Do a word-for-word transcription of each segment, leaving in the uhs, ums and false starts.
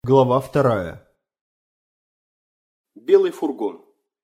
Глава вторая. Белый фургон.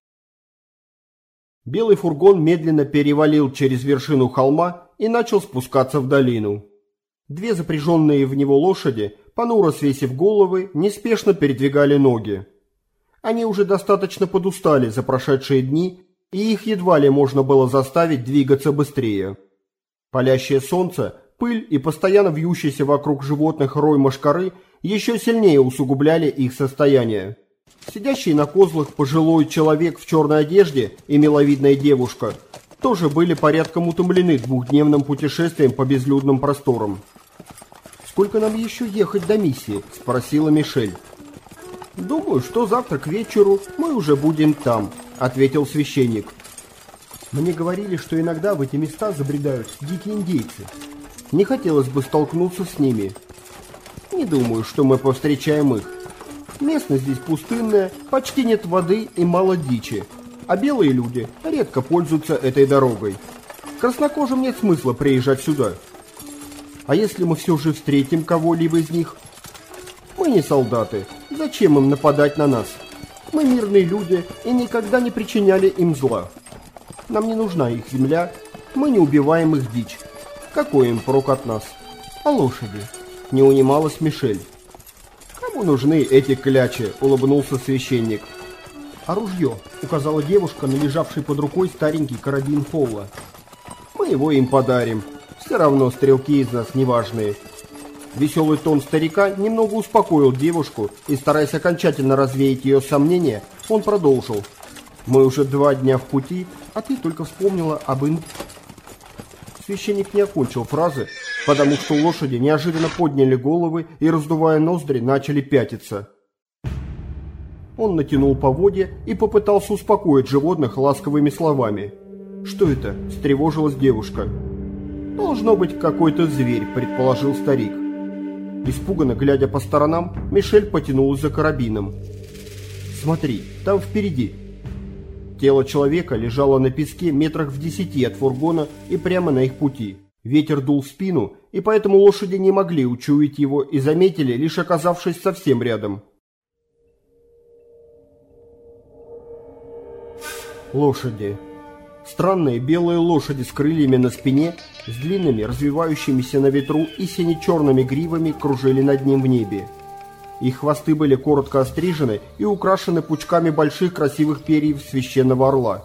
Белый фургон медленно перевалил через вершину холма и начал спускаться в долину. Две запряженные в него лошади, понуро свесив головы, неспешно передвигали ноги. Они уже достаточно подустали за прошедшие дни, и их едва ли можно было заставить двигаться быстрее. Палящее солнце, пыль и постоянно вьющийся вокруг животных рой мошкары еще сильнее усугубляли их состояние. Сидящий на козлах пожилой человек в черной одежде и миловидная девушка тоже были порядком утомлены двухдневным путешествием по безлюдным просторам. «Сколько нам еще ехать до миссии?» – спросила Мишель. «Думаю, что завтра к вечеру мы уже будем там», – ответил священник. «Мне говорили, что иногда в эти места забредают дикие индейцы. Не хотелось бы столкнуться с ними. Не думаю, что мы повстречаем их. Местность здесь пустынная, почти нет воды и мало дичи, а белые люди редко пользуются этой дорогой. Краснокожим нет смысла приезжать сюда. А если мы все же встретим кого-либо из них? Мы не солдаты, зачем им нападать на нас? Мы мирные люди и никогда не причиняли им зла. Нам не нужна их земля, мы не убиваем их дичь. Какой им прок от нас? А лошади?» Не унималась Мишель. «Кому нужны эти клячи?» – улыбнулся священник. «А ружье?» – указала девушка на лежавший под рукой старенький карабин Фолла. «Мы его им подарим. Все равно стрелки из нас неважные». Веселый тон старика немного успокоил девушку, и, стараясь окончательно развеять ее сомнения, он продолжил. «Мы уже два дня в пути, а ты только вспомнила об ин...» Священник не окончил фразы, потому что лошади неожиданно подняли головы и, раздувая ноздри, начали пятиться. Он натянул поводья и попытался успокоить животных ласковыми словами. «Что это?» – встревожилась девушка. «Должно быть какой-то зверь», – предположил старик. Испуганно глядя по сторонам, Мишель потянулась за карабином. «Смотри, там впереди». Тело человека лежало на песке метрах в десяти от фургона и прямо на их пути. Ветер дул в спину, и поэтому лошади не могли учуять его и заметили, лишь оказавшись совсем рядом. Лошади. Странные белые лошади с крыльями на спине, с длинными, развивающимися на ветру и сине-черными гривами кружили над ним в небе. Их хвосты были коротко острижены и украшены пучками больших красивых перьев священного орла.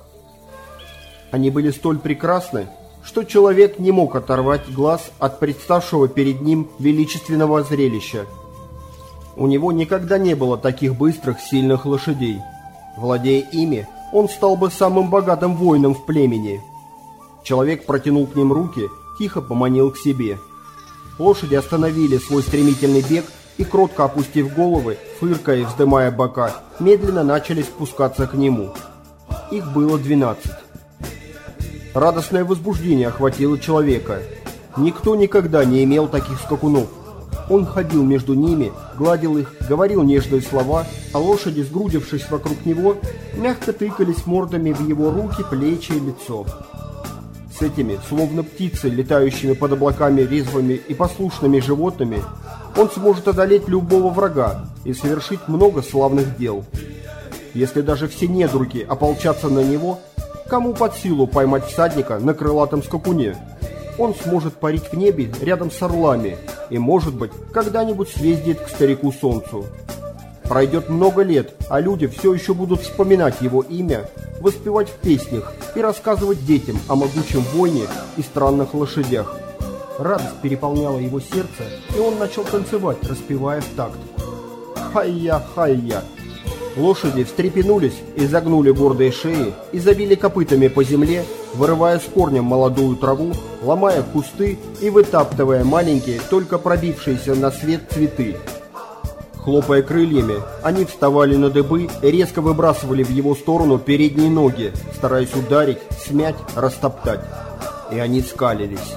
Они были столь прекрасны, что человек не мог оторвать глаз от представшего перед ним величественного зрелища. У него никогда не было таких быстрых, сильных лошадей. Владея ими, он стал бы самым богатым воином в племени. Человек протянул к ним руки, тихо поманил к себе. Лошади остановили свой стремительный бег и, кротко опустив головы, фыркая и вздымая бока, медленно начали спускаться к нему. Их было двенадцать. Радостное возбуждение охватило человека. Никто никогда не имел таких скакунов. Он ходил между ними, гладил их, говорил нежные слова, а лошади, сгрудившись вокруг него, мягко тыкались мордами в его руки, плечи и лицо. С этими, словно птицы, летающими под облаками резвыми и послушными животными, он сможет одолеть любого врага и совершить много славных дел. Если даже все недруги ополчатся на него, кому под силу поймать всадника на крылатом скакуне? Он сможет парить в небе рядом с орлами и, может быть, когда-нибудь съездит к старику Солнцу. Пройдет много лет, а люди все еще будут вспоминать его имя, воспевать в песнях и рассказывать детям о могучем воине и странных лошадях. Радость переполняла его сердце, и он начал танцевать, распевая в такт. «Хай-я, хай-я!» Лошади встрепенулись, изогнули гордые шеи и забили копытами по земле, вырывая с корнем молодую траву, ломая кусты и вытаптывая маленькие, только пробившиеся на свет цветы. Хлопая крыльями, они вставали на дыбы и резко выбрасывали в его сторону передние ноги, стараясь ударить, смять, растоптать. И они скалились.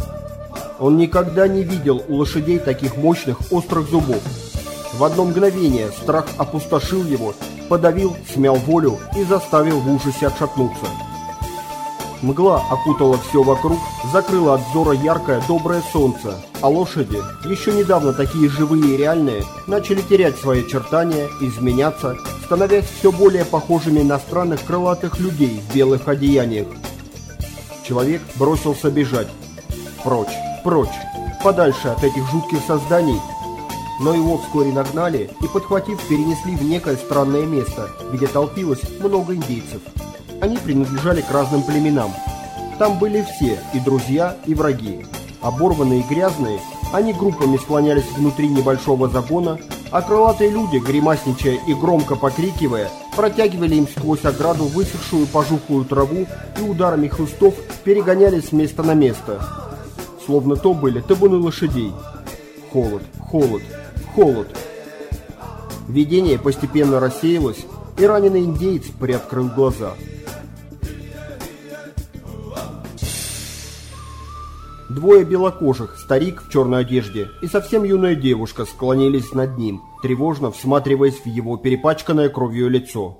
Он никогда не видел у лошадей таких мощных острых зубов. В одно мгновение страх опустошил его, подавил, смял волю и заставил в ужасе отшатнуться. Мгла окутала все вокруг, закрыла от взора яркое, доброе солнце, а лошади, еще недавно такие живые и реальные, начали терять свои очертания, изменяться, становясь все более похожими на странных крылатых людей в белых одеяниях. Человек бросился бежать. Прочь, прочь, подальше от этих жутких созданий. Но его вскоре нагнали и, подхватив, перенесли в некое странное место, где толпилось много индейцев. Они принадлежали к разным племенам. Там были все, и друзья, и враги. Оборванные и грязные, они группами склонялись внутри небольшого загона, а крылатые люди, гримасничая и громко покрикивая, протягивали им сквозь ограду высохшую пожухлую траву и ударами хлыстов перегоняли с места на место. Словно то были табуны лошадей. Холод, холод, холод. Видение постепенно рассеялось, и раненый индеец приоткрыл глаза. Двое белокожих, старик в черной одежде и совсем юная девушка склонились над ним, тревожно всматриваясь в его перепачканное кровью лицо.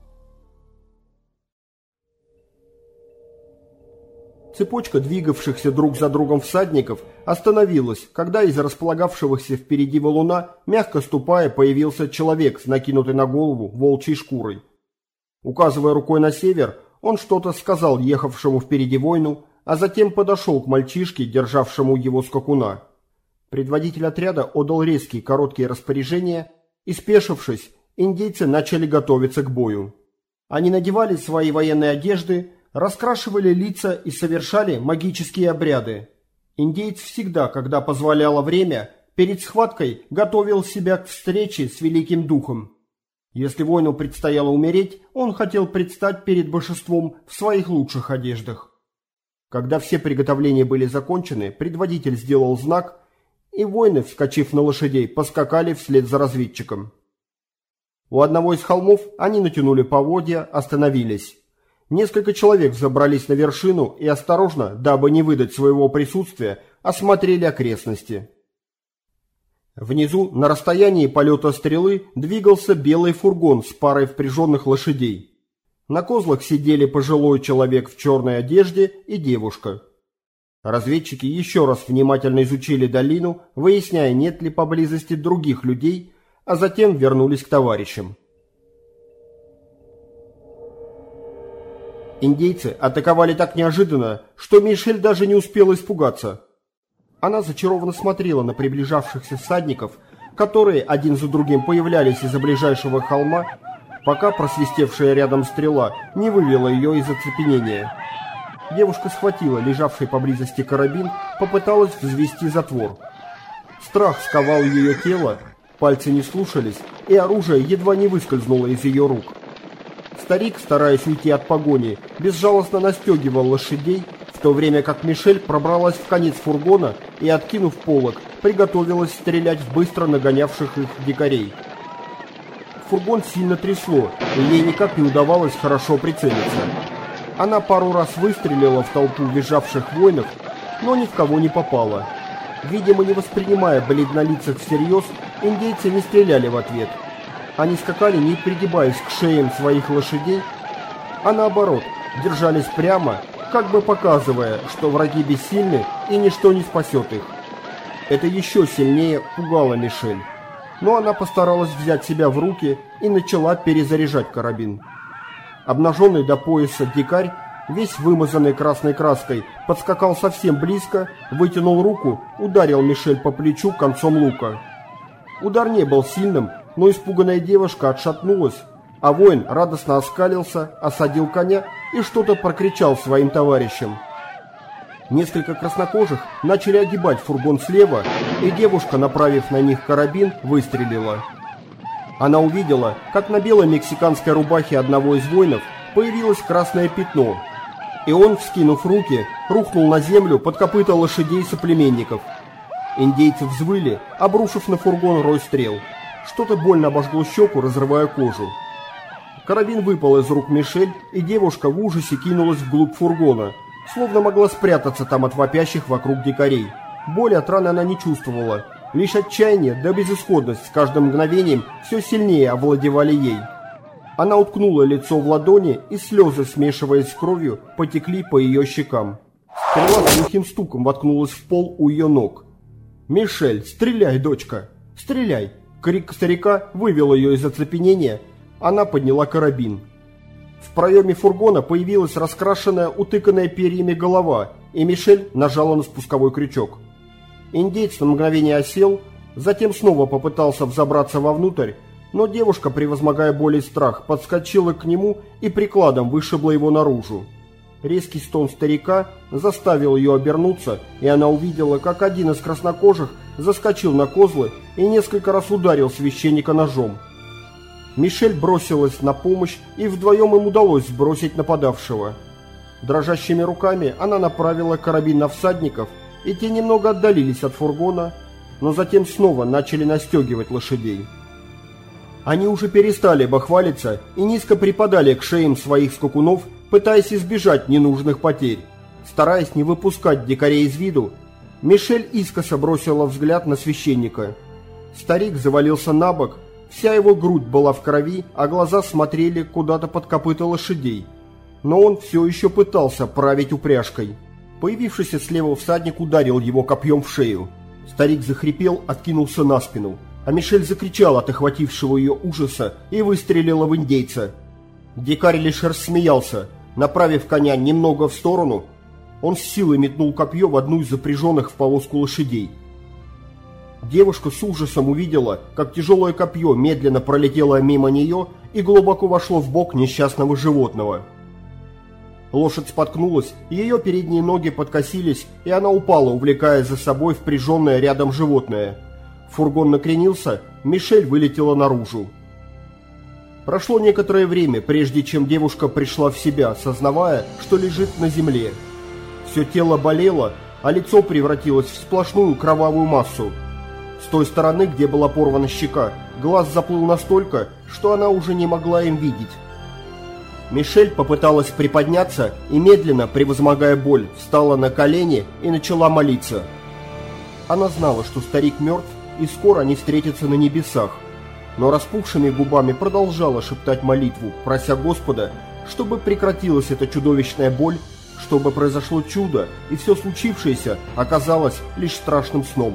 Цепочка двигавшихся друг за другом всадников остановилась, когда из располагавшегося впереди валуна, мягко ступая, появился человек с накинутой на голову волчьей шкурой. Указывая рукой на север, он что-то сказал ехавшему впереди воину, а затем подошел к мальчишке, державшему его скакуна. Предводитель отряда отдал резкие короткие распоряжения, и, спешившись, индейцы начали готовиться к бою. Они надевали свои военные одежды, раскрашивали лица и совершали магические обряды. Индеец всегда, когда позволяло время, перед схваткой готовил себя к встрече с Великим Духом. Если воину предстояло умереть, он хотел предстать перед божеством в своих лучших одеждах. Когда все приготовления были закончены, предводитель сделал знак, и воины, вскочив на лошадей, поскакали вслед за разведчиком. У одного из холмов они натянули поводья, остановились. Несколько человек забрались на вершину и осторожно, дабы не выдать своего присутствия, осмотрели окрестности. Внизу, на расстоянии полета стрелы, двигался белый фургон с парой впряженных лошадей. На козлах сидели пожилой человек в черной одежде и девушка. Разведчики еще раз внимательно изучили долину, выясняя, нет ли поблизости других людей, а затем вернулись к товарищам. Индейцы атаковали так неожиданно, что Мишель даже не успела испугаться. Она зачарованно смотрела на приближавшихся всадников, которые один за другим появлялись из-за ближайшего холма, пока просвистевшая рядом стрела не вывела ее из оцепенения. Девушка схватила лежавший поблизости карабин, попыталась взвести затвор. Страх сковал ее тело, пальцы не слушались, и оружие едва не выскользнуло из ее рук. Старик, стараясь уйти от погони, безжалостно настегивал лошадей, в то время как Мишель пробралась в конец фургона и, откинув полог, приготовилась стрелять в быстро нагонявших их дикарей. Фургон сильно трясло, и ей никак не удавалось хорошо прицелиться. Она пару раз выстрелила в толпу визжавших воинов, но ни в кого не попала. Видимо, не воспринимая бледнолицых всерьез, индейцы не стреляли в ответ. Они скакали, не пригибаясь к шеям своих лошадей, а наоборот, держались прямо, как бы показывая, что враги бессильны и ничто не спасет их. Это еще сильнее пугало Мишель. Но она постаралась взять себя в руки и начала перезаряжать карабин. Обнаженный до пояса дикарь, весь вымазанный красной краской, подскакал совсем близко, вытянул руку, ударил Мишель по плечу концом лука. Удар не был сильным, но испуганная девушка отшатнулась, а воин радостно оскалился, осадил коня и что-то прокричал своим товарищам. Несколько краснокожих начали огибать фургон слева, и девушка, направив на них карабин, выстрелила. Она увидела, как на белой мексиканской рубахе одного из воинов появилось красное пятно, и он, вскинув руки, рухнул на землю под копыта лошадей соплеменников. Индейцы взвыли, обрушив на фургон рой стрел. Что-то больно обожгло щеку, разрывая кожу. Карабин выпал из рук Мишель, и девушка в ужасе кинулась вглубь фургона, словно могла спрятаться там от вопящих вокруг дикарей. Боли от раны она не чувствовала, лишь отчаяние да безысходность с каждым мгновением все сильнее овладевали ей. Она уткнула лицо в ладони, и слезы, смешиваясь с кровью, потекли по ее щекам. Стрела с глухим стуком воткнулась в пол у ее ног. «Мишель, стреляй, дочка! Стреляй!» Крик старика вывел ее из оцепенения. Она подняла карабин. В проеме фургона появилась раскрашенная, утыканная перьями голова, и Мишель нажала на спусковой крючок. Индеец на мгновение осел, затем снова попытался взобраться вовнутрь, но девушка, превозмогая боль и страх, подскочила к нему и прикладом вышибла его наружу. Резкий стон старика заставил ее обернуться, и она увидела, как один из краснокожих заскочил на козлы и несколько раз ударил священника ножом. Мишель бросилась на помощь, и вдвоем им удалось сбросить нападавшего. Дрожащими руками она направила карабин на всадников, и те немного отдалились от фургона, но затем снова начали настегивать лошадей. Они уже перестали бахвалиться и низко припадали к шеям своих скакунов, пытаясь избежать ненужных потерь. Стараясь не выпускать дикарей из виду, Мишель искоса бросила взгляд на священника. Старик завалился на бок, вся его грудь была в крови, а глаза смотрели куда-то под копыта лошадей. Но он все еще пытался править упряжкой. Появившийся слева всадник ударил его копьем в шею. Старик захрипел, откинулся на спину, а Мишель закричал от охватившего ее ужаса и выстрелила в индейца. Дикарь лишь рассмеялся. Направив коня немного в сторону, он с силой метнул копье в одну из запряженных в повозку лошадей. Девушка с ужасом увидела, как тяжелое копье медленно пролетело мимо нее и глубоко вошло в бок несчастного животного. Лошадь споткнулась, ее передние ноги подкосились, и она упала, увлекая за собой впряженное рядом животное. Фургон накренился, Мишель вылетела наружу. Прошло некоторое время, прежде чем девушка пришла в себя, сознавая, что лежит на земле. Все тело болело, а лицо превратилось в сплошную кровавую массу. С той стороны, где была порвана щека, глаз заплыл настолько, что она уже не могла им видеть. Мишель попыталась приподняться и, медленно, превозмогая боль, встала на колени и начала молиться. Она знала, что старик мертв, и скоро они встретятся на небесах, но распухшими губами продолжала шептать молитву, прося Господа, чтобы прекратилась эта чудовищная боль, чтобы произошло чудо, и все случившееся оказалось лишь страшным сном.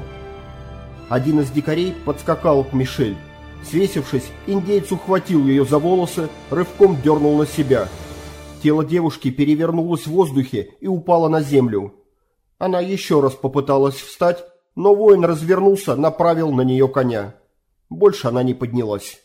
Один из дикарей подскакал к Мишель. Свесившись, индеец ухватил ее за волосы, рывком дернул на себя. Тело девушки перевернулось в воздухе и упало на землю. Она еще раз попыталась встать, но воин развернулся, направил на нее коня. Больше она не поднялась.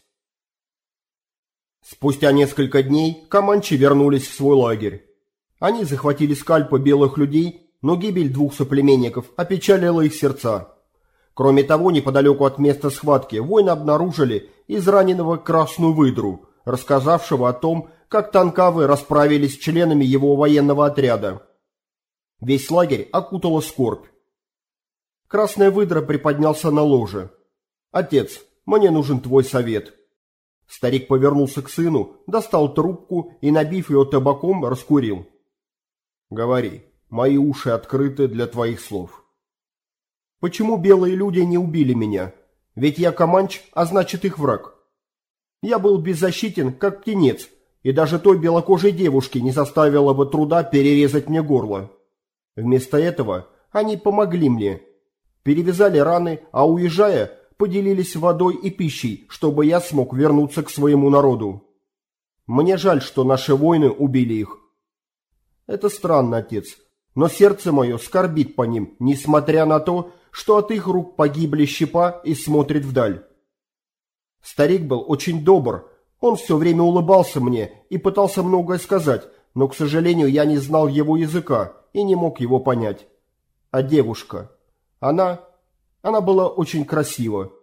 Спустя несколько дней команчи вернулись в свой лагерь. Они захватили скальпы белых людей, но гибель двух соплеменников опечалила их сердца. Кроме того, неподалеку от места схватки воины обнаружили израненного красную выдру, рассказавшего о том, как танкавы расправились с членами его военного отряда. Весь лагерь окутала скорбь. Красная выдра приподнялся на ложе. «Отец, мне нужен твой совет». Старик повернулся к сыну, достал трубку и, набив ее табаком, раскурил. «Говори, мои уши открыты для твоих слов». «Почему белые люди не убили меня? Ведь я команч, а значит их враг. Я был беззащитен, как птенец, и даже той белокожей девушке не составило бы труда перерезать мне горло. Вместо этого они помогли мне. Перевязали раны, а уезжая, поделились водой и пищей, чтобы я смог вернуться к своему народу. Мне жаль, что наши воины убили их. Это странно, отец, но сердце мое скорбит по ним, несмотря на то, что от их рук погибли Щепа и смотрит вдаль. Старик был очень добр, он все время улыбался мне и пытался многое сказать, но, к сожалению, я не знал его языка и не мог его понять. А девушка, она... она была очень красива».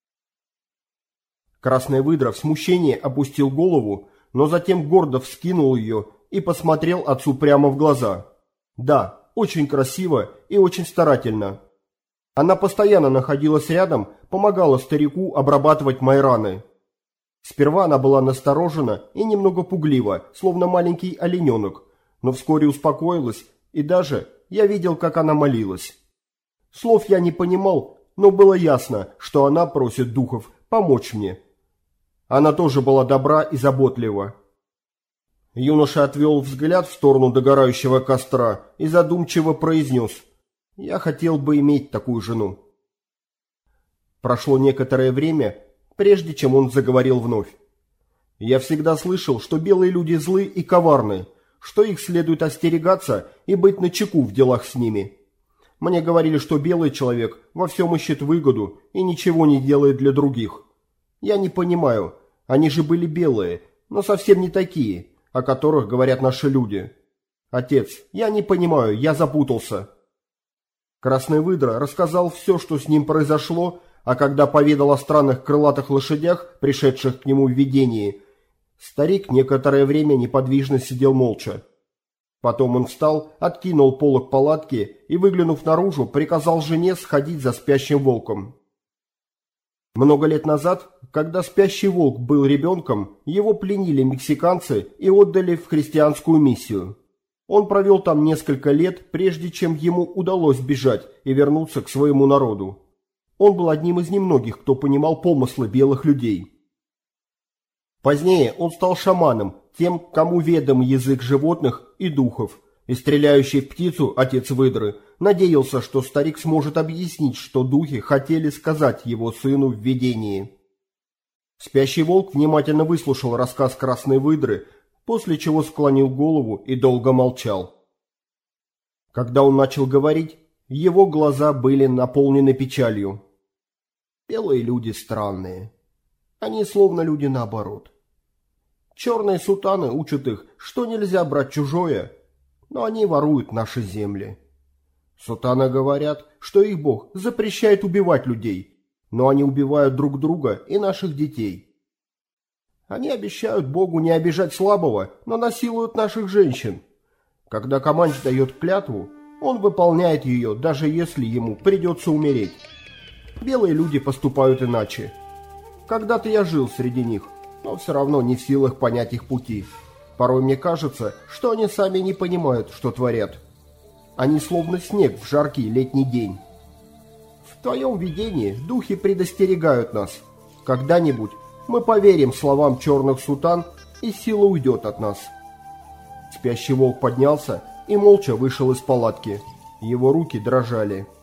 Красная выдра в смущении опустил голову, но затем гордо вскинул ее и посмотрел отцу прямо в глаза. Да, очень красиво и очень старательно. Она постоянно находилась рядом, помогала старику обрабатывать мои раны. Сперва она была насторожена и немного пуглива, словно маленький олененок, но вскоре успокоилась, и даже я видел, как она молилась. Слов я не понимал, но было ясно, что она просит духов помочь мне. Она тоже была добра и заботлива. Юноша отвел взгляд в сторону догорающего костра и задумчиво произнес: «Я хотел бы иметь такую жену». Прошло некоторое время, прежде чем он заговорил вновь. «Я всегда слышал, что белые люди злы и коварны, что их следует остерегаться и быть начеку в делах с ними. Мне говорили, что белый человек во всем ищет выгоду и ничего не делает для других. Я не понимаю, они же были белые, но совсем не такие, о которых говорят наши люди. Отец, я не понимаю, я запутался». Красный выдра рассказал все, что с ним произошло, а когда поведал о странных крылатых лошадях, пришедших к нему в видении, старик некоторое время неподвижно сидел молча. Потом он встал, откинул полог палатки и, выглянув наружу, приказал жене сходить за спящим волком. Много лет назад, когда спящий волк был ребенком, его пленили мексиканцы и отдали в христианскую миссию. Он провел там несколько лет, прежде чем ему удалось бежать и вернуться к своему народу. Он был одним из немногих, кто понимал помыслы белых людей. Позднее он стал шаманом, тем, кому ведом язык животных и духов, и стреляющий в птицу отец выдры надеялся, что старик сможет объяснить, что духи хотели сказать его сыну в видении. Спящий волк внимательно выслушал рассказ красной выдры, после чего склонил голову и долго молчал. Когда он начал говорить, его глаза были наполнены печалью. «Белые люди странные. Они словно люди наоборот. Черные сутаны учат их, что нельзя брать чужое, но они воруют наши земли. Сутаны говорят, что их бог запрещает убивать людей, но они убивают друг друга и наших детей. Они обещают богу не обижать слабого, но насилуют наших женщин. Когда командир дает клятву, он выполняет ее, даже если ему придется умереть. Белые люди поступают иначе. Когда-то я жил среди них, но все равно не в силах понять их пути. Порой мне кажется, что они сами не понимают, что творят. Они словно снег в жаркий летний день. В твоем видении духи предостерегают нас. Когда-нибудь мы поверим словам черных сутан, и сила уйдет от нас». Спящий волк поднялся и молча вышел из палатки. Его руки дрожали.